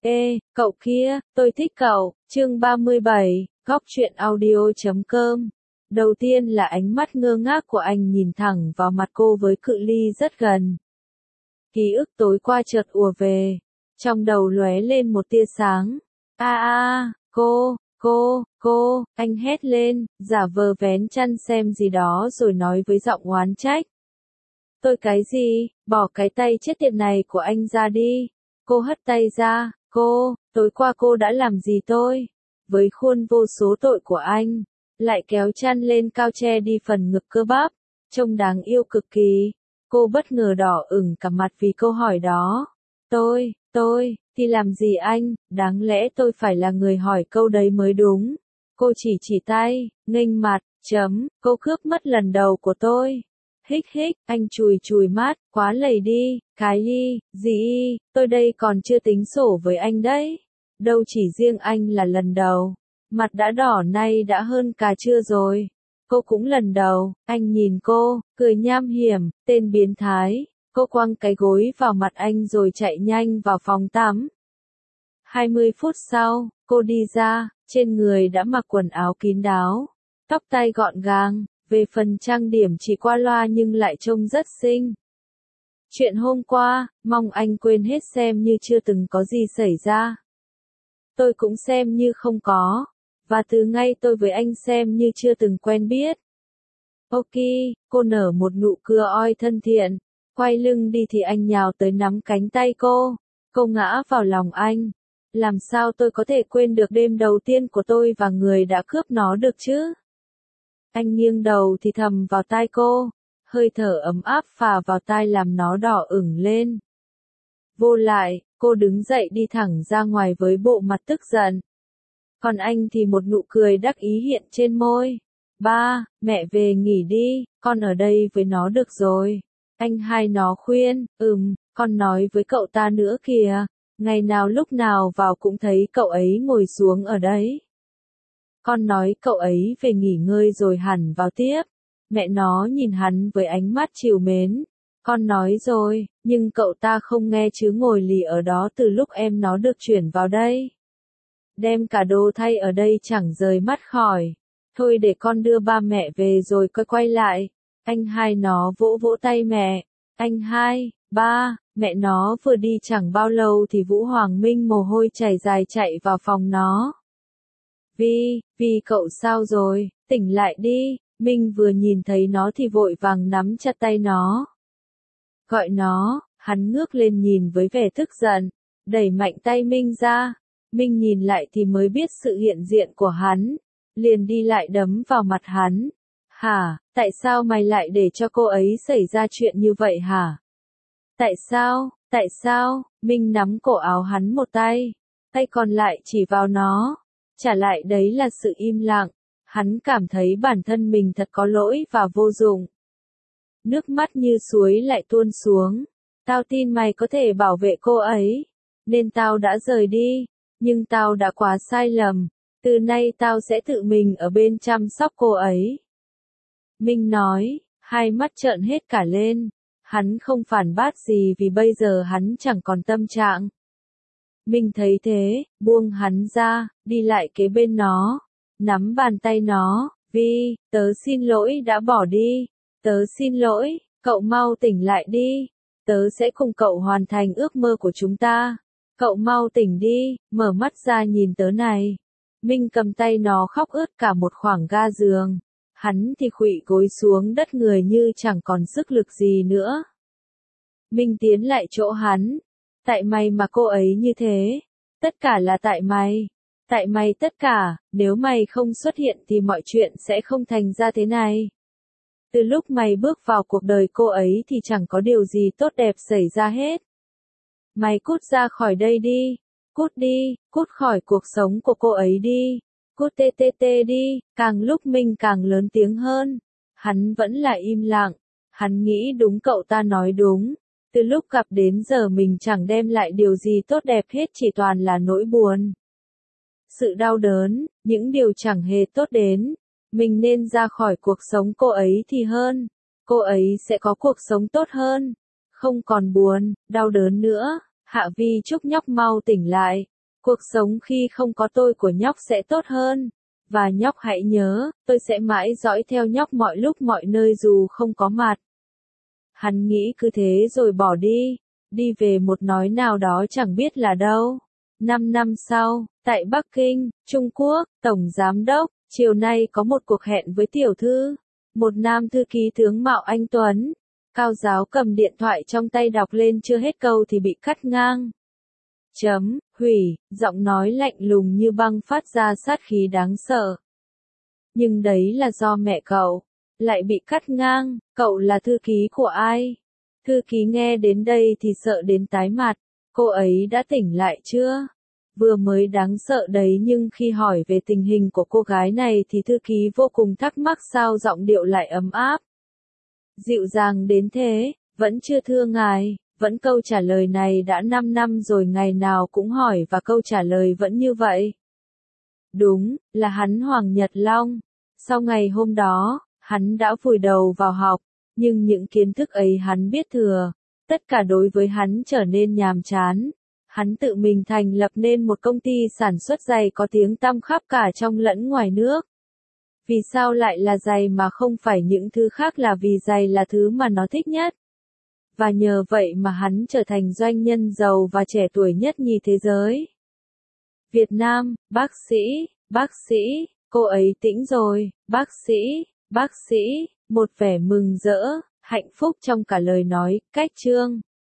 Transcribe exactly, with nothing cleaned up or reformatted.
Ê, cậu kia, tôi thích cậu, chương ba mươi bảy, góc truyện audio chấm com. Đầu tiên là ánh mắt ngơ ngác của anh nhìn thẳng vào mặt cô với cự ly rất gần. Ký ức tối qua chợt ùa về, trong đầu lóe lên một tia sáng. A a, cô, cô, cô, anh hét lên, giả vờ vén chăn xem gì đó rồi nói với giọng oán trách. Tôi cái gì, bỏ cái tay chết tiệt này của anh ra đi. Cô hất tay ra, cô, tối qua cô đã làm gì tôi? Với khuôn vô số tội của anh, lại kéo chăn lên cao che đi phần ngực cơ bắp, trông đáng yêu cực kỳ. Cô bất ngờ đỏ ửng cả mặt vì câu hỏi đó. Tôi, tôi, thì làm gì anh, đáng lẽ tôi phải là người hỏi câu đấy mới đúng. Cô chỉ chỉ tay, nghênh mặt, chấm, cô cướp mất lần đầu của tôi. Hích hích, anh chùi chùi mắt, quá lầy đi, cái y, gì y, tôi đây còn chưa tính sổ với anh đấy. Đâu chỉ riêng anh là lần đầu, mặt đã đỏ nay đã hơn cà trưa rồi. Cô cũng lần đầu, anh nhìn cô, cười nham hiểm, tên biến thái. Cô quăng cái gối vào mặt anh rồi chạy nhanh vào phòng tắm. hai mươi phút sau, cô đi ra, trên người đã mặc quần áo kín đáo, tóc tai gọn gàng. Về phần trang điểm chỉ qua loa nhưng lại trông rất xinh. Chuyện hôm qua, mong anh quên hết xem như chưa từng có gì xảy ra. Tôi cũng xem như không có. Và từ ngay tôi với anh xem như chưa từng quen biết. Ok, cô nở một nụ cười oi thân thiện. Quay lưng đi thì anh nhào tới nắm cánh tay cô. Cô ngã vào lòng anh. Làm sao tôi có thể quên được đêm đầu tiên của tôi và người đã cướp nó được chứ? Anh nghiêng đầu thì thầm vào tai cô, hơi thở ấm áp phả vào tai làm nó đỏ ửng lên. Vô lại, cô đứng dậy đi thẳng ra ngoài với bộ mặt tức giận. Còn anh thì một nụ cười đắc ý hiện trên môi. Ba, mẹ về nghỉ đi, con ở đây với nó được rồi. Anh hai nó khuyên, ừm, con nói với cậu ta nữa kìa, ngày nào lúc nào vào cũng thấy cậu ấy ngồi xuống ở đấy. Con nói cậu ấy về nghỉ ngơi rồi hẳn vào tiếp. Mẹ nó nhìn hắn với ánh mắt trìu mến. Con nói rồi, nhưng cậu ta không nghe chứ ngồi lì ở đó từ lúc em nó được chuyển vào đây. Đem cả đồ thay ở đây chẳng rời mắt khỏi. Thôi để con đưa ba mẹ về rồi coi quay lại. Anh hai nó vỗ vỗ tay mẹ. Anh hai, ba, mẹ nó vừa đi chẳng bao lâu thì Vũ Hoàng Minh mồ hôi chảy dài chạy vào phòng nó. Vi, Vi cậu sao rồi, tỉnh lại đi. Minh vừa nhìn thấy nó thì vội vàng nắm chặt tay nó. Gọi nó, hắn ngước lên nhìn với vẻ tức giận, đẩy mạnh tay Minh ra. Minh nhìn lại thì mới biết sự hiện diện của hắn, liền đi lại đấm vào mặt hắn. Hả, tại sao mày lại để cho cô ấy xảy ra chuyện như vậy hả? Tại sao, tại sao, Minh nắm cổ áo hắn một tay, tay còn lại chỉ vào nó. Trả lại đấy là sự im lặng, hắn cảm thấy bản thân mình thật có lỗi và vô dụng. Nước mắt như suối lại tuôn xuống. Tao tin mày có thể bảo vệ cô ấy, nên tao đã rời đi, nhưng tao đã quá sai lầm, từ nay tao sẽ tự mình ở bên chăm sóc cô ấy. Minh nói, hai mắt trợn hết cả lên, hắn không phản bác gì vì bây giờ hắn chẳng còn tâm trạng. Minh thấy thế, buông hắn ra, đi lại kế bên nó, nắm bàn tay nó. Vi, tớ xin lỗi đã bỏ đi, tớ xin lỗi, cậu mau tỉnh lại đi, tớ sẽ cùng cậu hoàn thành ước mơ của chúng ta, cậu mau tỉnh đi, mở mắt ra nhìn tớ này. Minh cầm tay nó khóc ướt cả một khoảng ga giường, hắn thì khuỵu gối xuống đất người như chẳng còn sức lực gì nữa. Minh tiến lại chỗ hắn. Tại mày mà cô ấy như thế. Tất cả là tại mày. Tại mày tất cả, nếu mày không xuất hiện thì mọi chuyện sẽ không thành ra thế này. Từ lúc mày bước vào cuộc đời cô ấy thì chẳng có điều gì tốt đẹp xảy ra hết. Mày cút ra khỏi đây đi. Cút đi, cút khỏi cuộc sống của cô ấy đi. Cút tê tê tê đi, càng lúc Minh càng lớn tiếng hơn. Hắn vẫn là im lặng. Hắn nghĩ đúng cậu ta nói đúng. Từ lúc gặp đến giờ mình chẳng đem lại điều gì tốt đẹp hết, chỉ toàn là nỗi buồn. Sự đau đớn, những điều chẳng hề tốt đến. Mình nên ra khỏi cuộc sống cô ấy thì hơn. Cô ấy sẽ có cuộc sống tốt hơn. Không còn buồn, đau đớn nữa. Hạ Vi chúc nhóc mau tỉnh lại. Cuộc sống khi không có tôi của nhóc sẽ tốt hơn. Và nhóc hãy nhớ, tôi sẽ mãi dõi theo nhóc mọi lúc mọi nơi dù không có mặt. Hắn nghĩ cứ thế rồi bỏ đi. Đi về một nói nào đó chẳng biết là đâu. Năm năm sau, tại Bắc Kinh, Trung Quốc, Tổng Giám đốc, chiều nay có một cuộc hẹn với tiểu thư. Một nam thư ký tướng mạo anh tuấn. Cao giáo cầm điện thoại trong tay đọc lên chưa hết câu thì bị cắt ngang. Chấm, hủy, giọng nói lạnh lùng như băng phát ra sát khí đáng sợ. Nhưng đấy là do mẹ cậu. Lại bị cắt ngang, cậu là thư ký của ai? Thư ký nghe đến đây thì sợ đến tái mặt. Cô ấy đã tỉnh lại chưa? Vừa mới đáng sợ đấy nhưng khi hỏi về tình hình của cô gái này thì thư ký vô cùng thắc mắc sao giọng điệu lại ấm áp. Dịu dàng đến thế, vẫn chưa thưa ngài, vẫn câu trả lời này đã năm năm rồi ngày nào cũng hỏi và câu trả lời vẫn như vậy. Đúng, là hắn Hoàng Nhật Long. Sau ngày hôm đó, hắn đã vùi đầu vào học, nhưng những kiến thức ấy hắn biết thừa, tất cả đối với hắn trở nên nhàm chán. Hắn tự mình thành lập nên một công ty sản xuất giày có tiếng tăm khắp cả trong lẫn ngoài nước. Vì sao lại là giày mà không phải những thứ khác, là vì giày là thứ mà nó thích nhất. Và nhờ vậy mà hắn trở thành doanh nhân giàu và trẻ tuổi nhất nhì thế giới. Việt Nam, bác sĩ, bác sĩ, cô ấy tỉnh rồi, bác sĩ, bác sĩ, một vẻ mừng rỡ, hạnh phúc trong cả lời nói, cách chương.